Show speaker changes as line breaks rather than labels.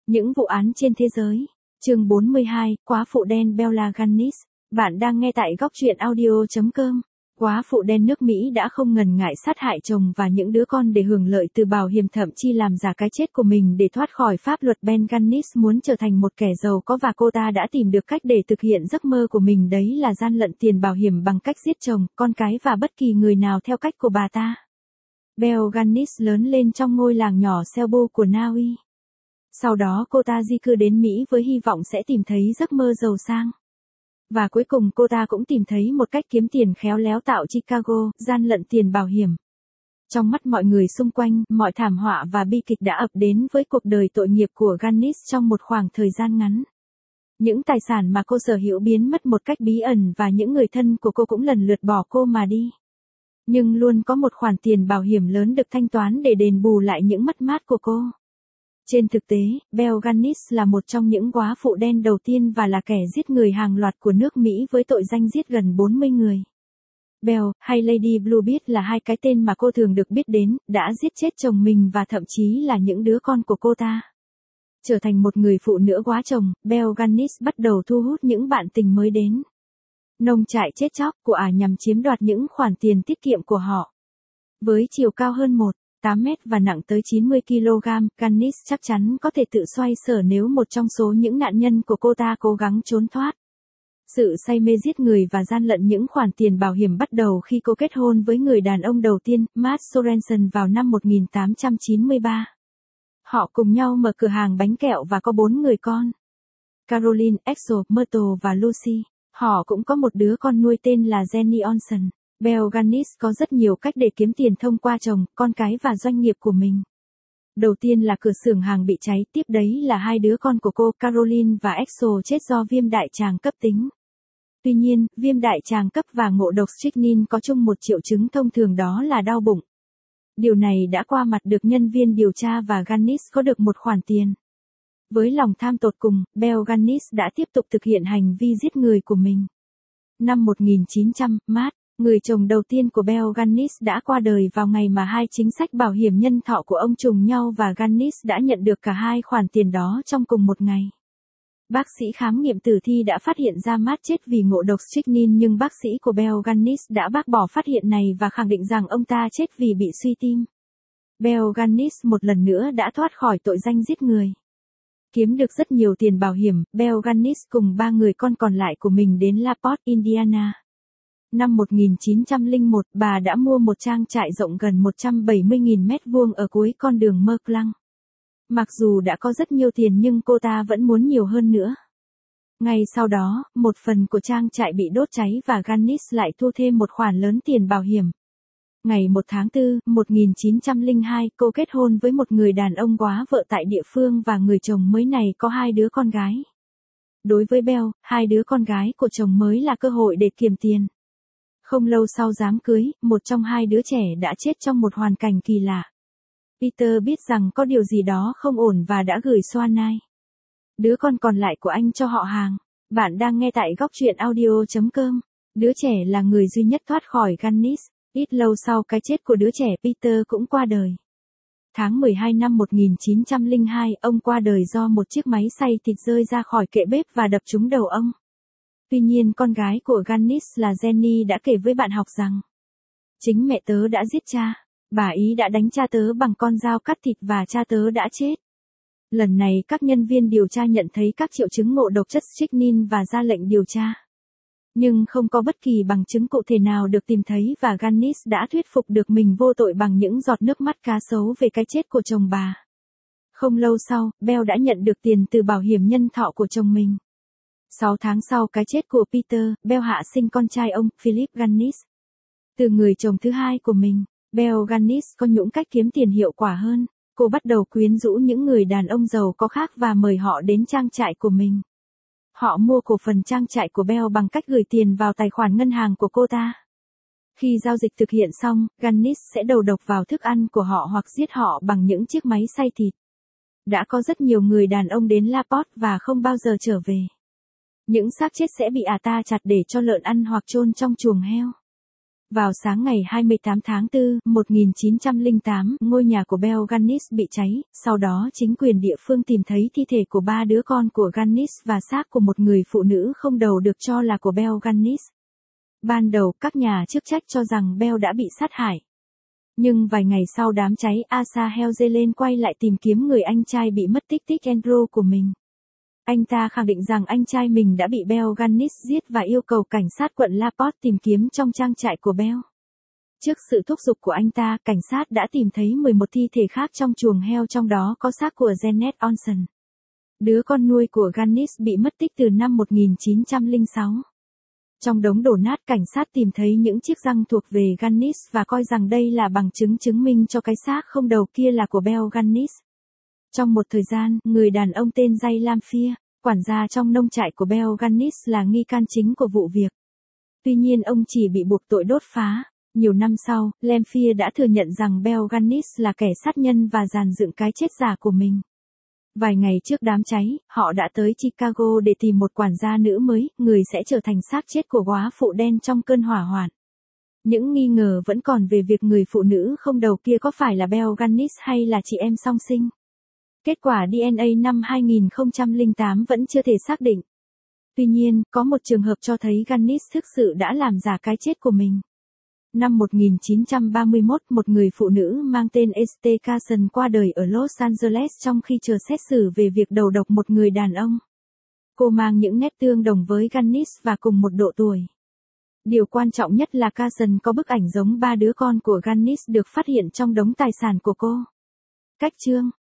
Những vụ án trên thế giới. Chương 42, Quá phụ đen Bella Gannis. Bạn đang nghe tại góc truyện audio.com. Quá phụ đen nước Mỹ đã không ngần ngại sát hại chồng và những đứa con để hưởng lợi từ bảo hiểm, thậm chí làm giả cái chết của mình để thoát khỏi pháp luật. Ben Gannis muốn trở thành một kẻ giàu có và cô ta đã tìm được cách để thực hiện giấc mơ của mình, đấy là gian lận tiền bảo hiểm bằng cách giết chồng, con cái và bất kỳ người nào theo cách của bà ta. Belle Gannis lớn lên trong ngôi làng nhỏ Selbo của Na Uy. Sau đó cô ta di cư đến Mỹ với hy vọng sẽ tìm thấy giấc mơ giàu sang. Và cuối cùng cô ta cũng tìm thấy một cách kiếm tiền khéo léo tạo Chicago, gian lận tiền bảo hiểm. Trong mắt mọi người xung quanh, mọi thảm họa và bi kịch đã ập đến với cuộc đời tội nghiệp của Gannis trong một khoảng thời gian ngắn. Những tài sản mà cô sở hữu biến mất một cách bí ẩn và những người thân của cô cũng lần lượt bỏ cô mà đi. Nhưng luôn có một khoản tiền bảo hiểm lớn được thanh toán để đền bù lại những mất mát của cô. Trên thực tế, Belle Gannis là một trong những góa phụ đen đầu tiên và là kẻ giết người hàng loạt của nước Mỹ với tội danh giết gần 40 người. Belle, hay Lady Bluebeard là hai cái tên mà cô thường được biết đến, đã giết chết chồng mình và thậm chí là những đứa con của cô ta. Trở thành một người phụ nữ góa chồng, Belle Gannis bắt đầu thu hút những bạn tình mới đến nông trại chết chóc của ả nhằm chiếm đoạt những khoản tiền tiết kiệm của họ. Với chiều cao hơn 1,8 mét và nặng tới 90 kg, Gannis chắc chắn có thể tự xoay sở nếu một trong số những nạn nhân của cô ta cố gắng trốn thoát. Sự say mê giết người và gian lận những khoản tiền bảo hiểm bắt đầu khi cô kết hôn với người đàn ông đầu tiên, Matt Sorensen, vào năm 1893. Họ cùng nhau mở cửa hàng bánh kẹo và có 4 người con: Caroline, Axel, Myrtle và Lucy. Họ cũng có một đứa con nuôi tên là Jenny Olsen. Belle Gannis có rất nhiều cách để kiếm tiền thông qua chồng, con cái và doanh nghiệp của mình. Đầu tiên là cửa xưởng hàng bị cháy, tiếp đấy là hai đứa con của cô, Caroline và Axel, chết do viêm đại tràng cấp tính. Tuy nhiên, viêm đại tràng cấp và ngộ độc strychnine có chung một triệu chứng thông thường, đó là đau bụng. Điều này đã qua mặt được nhân viên điều tra và Gannis có được một khoản tiền. Với lòng tham tột cùng, Belle Gannis đã tiếp tục thực hiện hành vi giết người của mình. Năm 1900, Matt, người chồng đầu tiên của Belle Gannis, đã qua đời vào ngày mà hai chính sách bảo hiểm nhân thọ của ông trùng nhau và Gannis đã nhận được cả hai khoản tiền đó trong cùng một ngày. Bác sĩ khám nghiệm tử thi đã phát hiện ra Matt chết vì ngộ độc strychnine, nhưng bác sĩ của Belle Gannis đã bác bỏ phát hiện này và khẳng định rằng ông ta chết vì bị suy tim. Belle Gannis một lần nữa đã thoát khỏi tội danh giết người. Kiếm được rất nhiều tiền bảo hiểm, Belle Gannis cùng 3 người con còn lại của mình đến La Porte, Indiana. Năm 1901, bà đã mua một trang trại rộng gần 170.000 mét vuông ở cuối con đường Merclang. Mặc dù đã có rất nhiều tiền nhưng cô ta vẫn muốn nhiều hơn nữa. Ngay sau đó, một phần của trang trại bị đốt cháy và Gannis lại thu thêm một khoản lớn tiền bảo hiểm. Ngày 1 tháng 4, 1902, cô kết hôn với một người đàn ông góa vợ tại địa phương và người chồng mới này có 2 đứa con gái. Đối với Belle, 2 đứa con gái của chồng mới là cơ hội để kiếm tiền. Không lâu sau đám cưới, một trong 2 đứa trẻ đã chết trong một hoàn cảnh kỳ lạ. Peter biết rằng có điều gì đó không ổn và đã gửi Swanai, đứa con còn lại của anh, cho họ hàng. Bạn đang nghe tại góc truyện audio.com. Đứa trẻ là người duy nhất thoát khỏi Gannis. Ít lâu sau cái chết của đứa trẻ, Peter cũng qua đời. Tháng 12 năm 1902, ông qua đời do một chiếc máy xay thịt rơi ra khỏi kệ bếp và đập trúng đầu ông. Tuy nhiên con gái của Gannis là Jenny đã kể với bạn học rằng: chính mẹ tớ đã giết cha. Bà ý đã đánh cha tớ bằng con dao cắt thịt và cha tớ đã chết. Lần này các nhân viên điều tra nhận thấy các triệu chứng ngộ độc chất strychnine và ra lệnh điều tra. Nhưng không có bất kỳ bằng chứng cụ thể nào được tìm thấy và Gannis đã thuyết phục được mình vô tội bằng những giọt nước mắt cá sấu về cái chết của chồng bà. Không lâu sau, Belle đã nhận được tiền từ bảo hiểm nhân thọ của chồng mình. 6 tháng sau cái chết của Peter, Belle hạ sinh con trai ông, Philip Gannis. Từ người chồng thứ hai của mình, Belle Gannis có những cách kiếm tiền hiệu quả hơn. Cô bắt đầu quyến rũ những người đàn ông giàu có khác và mời họ đến trang trại của mình. Họ mua cổ phần trang trại của Belle bằng cách gửi tiền vào tài khoản ngân hàng của cô ta. Khi giao dịch thực hiện xong, Gannis sẽ đầu độc vào thức ăn của họ hoặc giết họ bằng những chiếc máy xay thịt. Đã có rất nhiều người đàn ông đến La Porte và không bao giờ trở về. Những xác chết sẽ bị ả ta chặt để cho lợn ăn hoặc chôn trong chuồng heo. Vào sáng ngày 28 tháng 4, 1908, ngôi nhà của Belle Gannis bị cháy, sau đó chính quyền địa phương tìm thấy thi thể của 3 đứa con của Gannis và xác của một người phụ nữ không đầu được cho là của Belle Gannis. Ban đầu, các nhà chức trách cho rằng Belle đã bị sát hại. Nhưng vài ngày sau đám cháy, Asa Helen quay lại tìm kiếm người anh trai bị mất tích Andrew của mình. Anh ta khẳng định rằng anh trai mình đã bị Belle Gannis giết và yêu cầu cảnh sát quận La Porte tìm kiếm trong trang trại của Belle. Trước sự thúc giục của anh ta, cảnh sát đã tìm thấy 11 thi thể khác trong chuồng heo, trong đó có xác của Janet Olson, đứa con nuôi của Gannis bị mất tích từ năm 1906. Trong đống đổ nát, cảnh sát tìm thấy những chiếc răng thuộc về Gannis và coi rằng đây là bằng chứng chứng minh cho cái xác không đầu kia là của Belle Gannis. Trong một thời gian, người đàn ông tên Jay Lamphere, quản gia trong nông trại của Belle Gannis, là nghi can chính của vụ việc. Tuy nhiên ông chỉ bị buộc tội đốt phá. Nhiều năm sau, Lamphere đã thừa nhận rằng Belle Gannis là kẻ sát nhân và dàn dựng cái chết giả của mình. Vài ngày trước đám cháy, họ đã tới Chicago để tìm một quản gia nữ mới, người sẽ trở thành xác chết của góa phụ đen trong cơn hỏa hoạn. Những nghi ngờ vẫn còn về việc người phụ nữ không đầu kia có phải là Belle Gannis hay là chị em song sinh. Kết quả DNA năm 2008 vẫn chưa thể xác định. Tuy nhiên, có một trường hợp cho thấy Gannis thực sự đã làm giả cái chết của mình. Năm 1931, một người phụ nữ mang tên Esther Carson qua đời ở Los Angeles trong khi chờ xét xử về việc đầu độc một người đàn ông. Cô mang những nét tương đồng với Gannis và cùng một độ tuổi. Điều quan trọng nhất là Carson có bức ảnh giống 3 đứa con của Gannis được phát hiện trong đống tài sản của cô. Cách chương